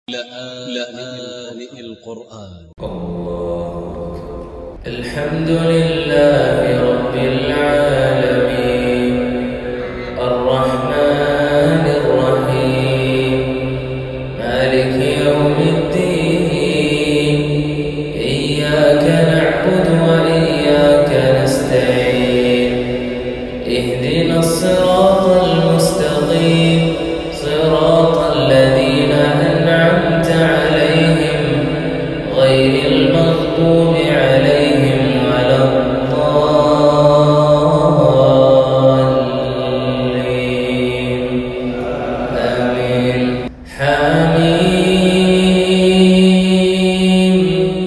لآن القرآن. الحمد لله رب العالمين الرحمن الرحيم مالك يوم الدين إياك نعبد وإياك نستعين اهدنا الصراط المستقيم صراط الذين أنعمت عليهم غير المغضوب عليهم ولا الضالين آمين. حميم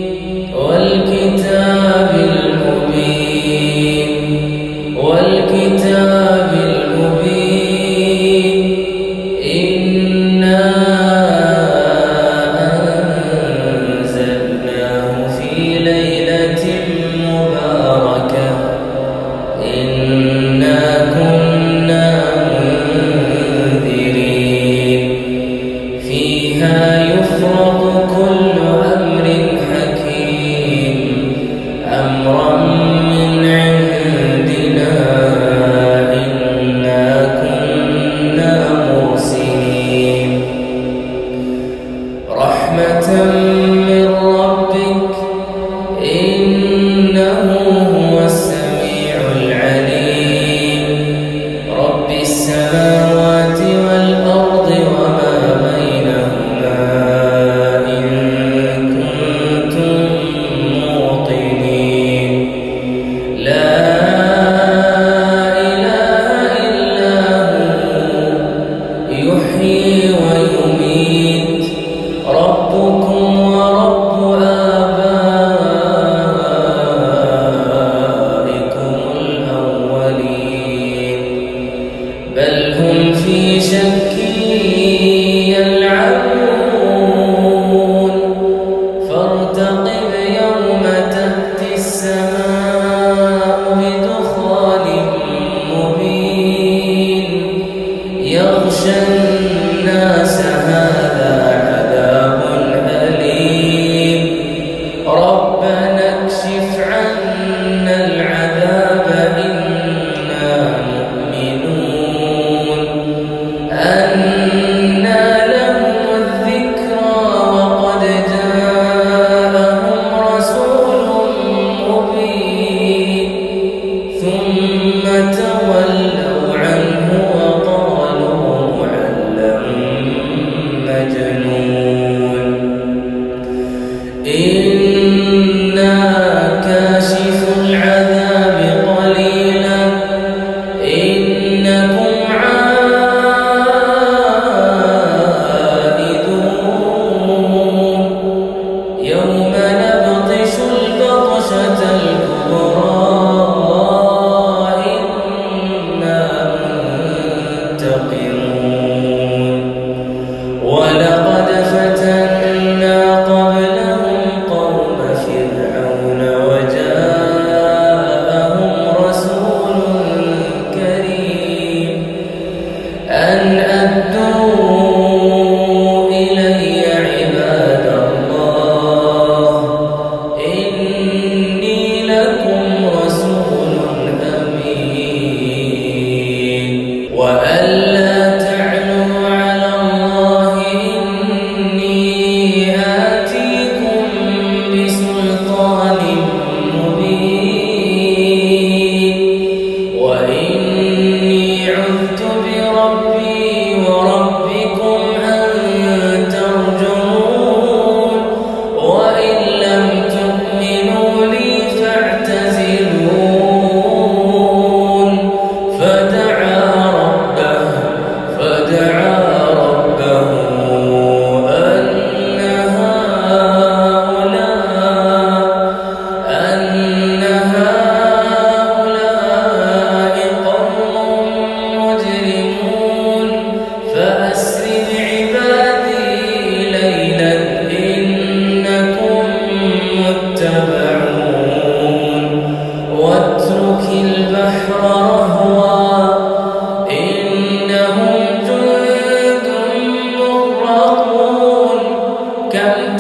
والكتاب المبين والكتاب المبين إنا أنزلناه في ليلة مباركة إنا كنا منذرين فيها يفرق كل أمر حكيم أمرا من عندنا إنا كنا مرسلين رحمة من ربك إنه هو السميع العليم رب السماوات والأرض وما بينهما إن كنتم موقنين لا إله إلا هو يحيي ويميت ربكم ورب آبائكم الأولين بل هم في شك يلعبون فارتقب يوم تأتي السماء بدخان مبين يغشى الناس هذا عذاب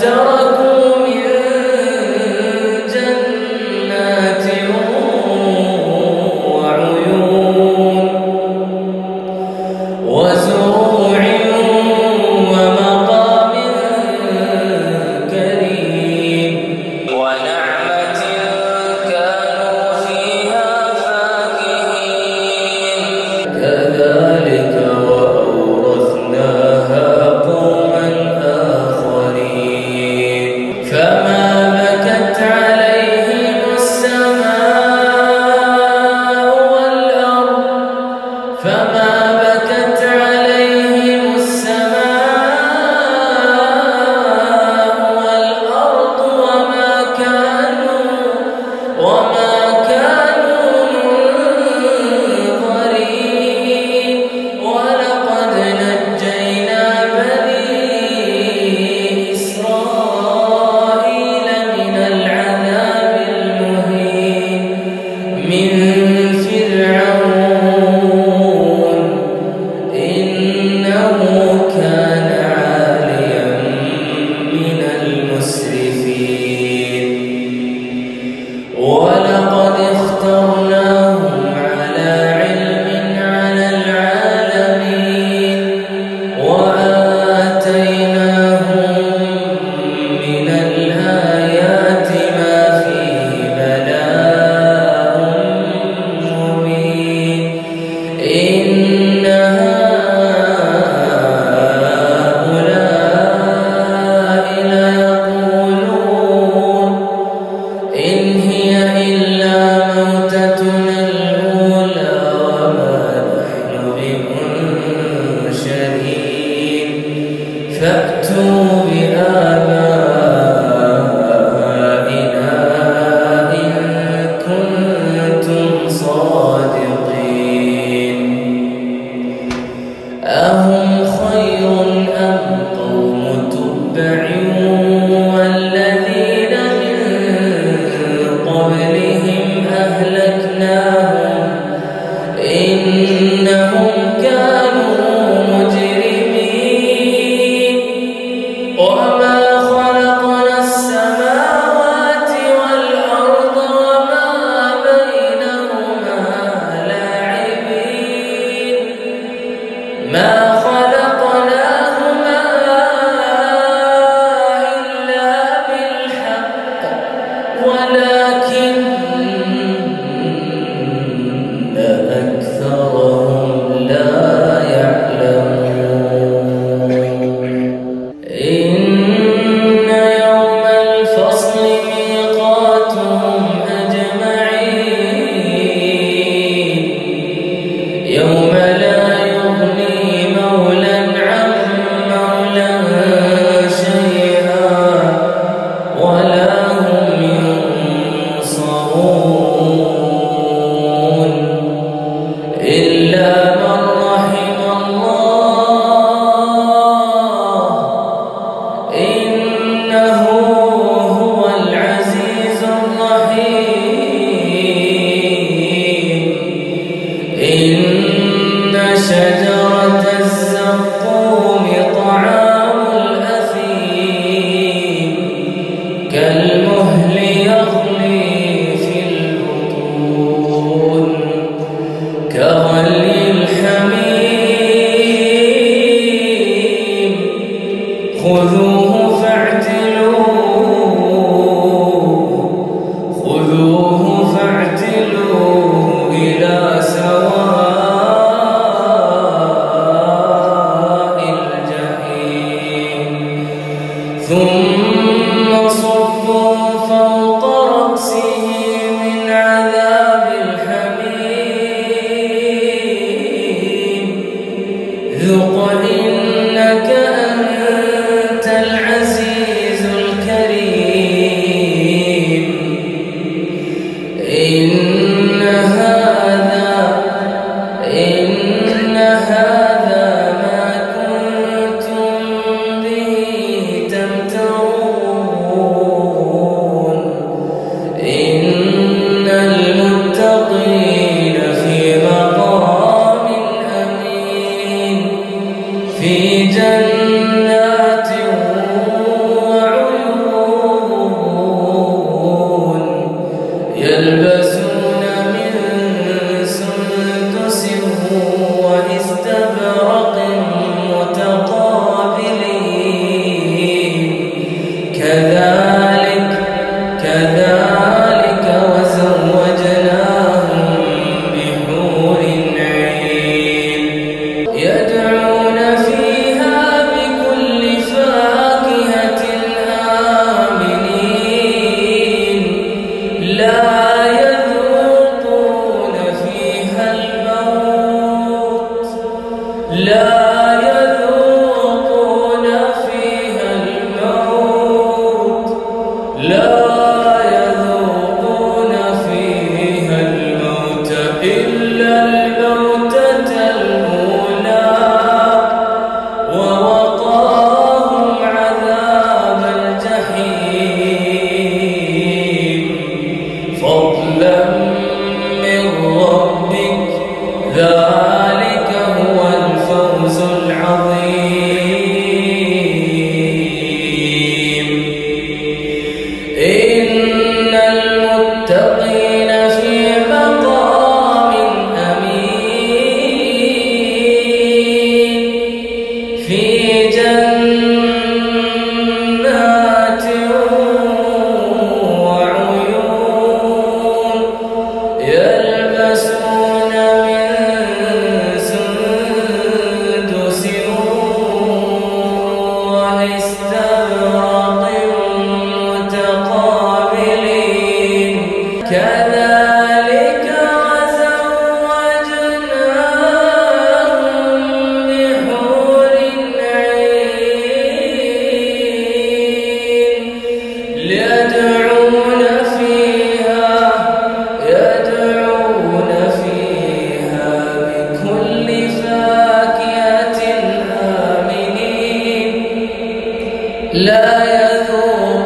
تركوا من جنات وعيون وزروع ومقام كريم ونعمة كانوا فيها فاكهين كذلك وأورثناها قوما آخرين فما بكت عليهم السماء والأرض وما كانوا منظرين ولقد نجينا بني إسرائيل من العذاب المهين من فرعون إنه كان عاليا من المسرفين ولقد اخترناهم على علم على العالمين وآتيناهم من الآيات ما فيه بلاء مبين إن هؤلاء ليقولون إن هي إلا موتتنا الأولى وما نحن بمنشرين فأتوا بآبائنا إن كنتم صادقين أهم خير أم قوم تبع والذين من قبلهم أهلكناهم إنهم كانوا مجرمين وما خلقنا السماوات والأرض وما بينهما لاعبين ما خلقناهما إلا بالحق ولكن أكثرهم لا يعلمون إن يوم الفصل ميقاتهم أجمعين يوم لا يغني مولى عن مولى شيئا ولا هم ينصرون إلا من رحم الله إنه هو العزيز الرحيم إن شجرة الزقوم طعام الأثيم كالمهل يغلي في البطون كغلي الحميم خذوه فاعتلوه إلى سواء الجحيم ثم صبوا فوق رأسه من عذاب الحميم ذق إنك أنت العزيز الكريم إن هذا ما كنتم به تمترون سدرة متقابلين كذلك وزوجناهم بحور عين يدعون فيها بكل فاكهة آمنين لا يذوقون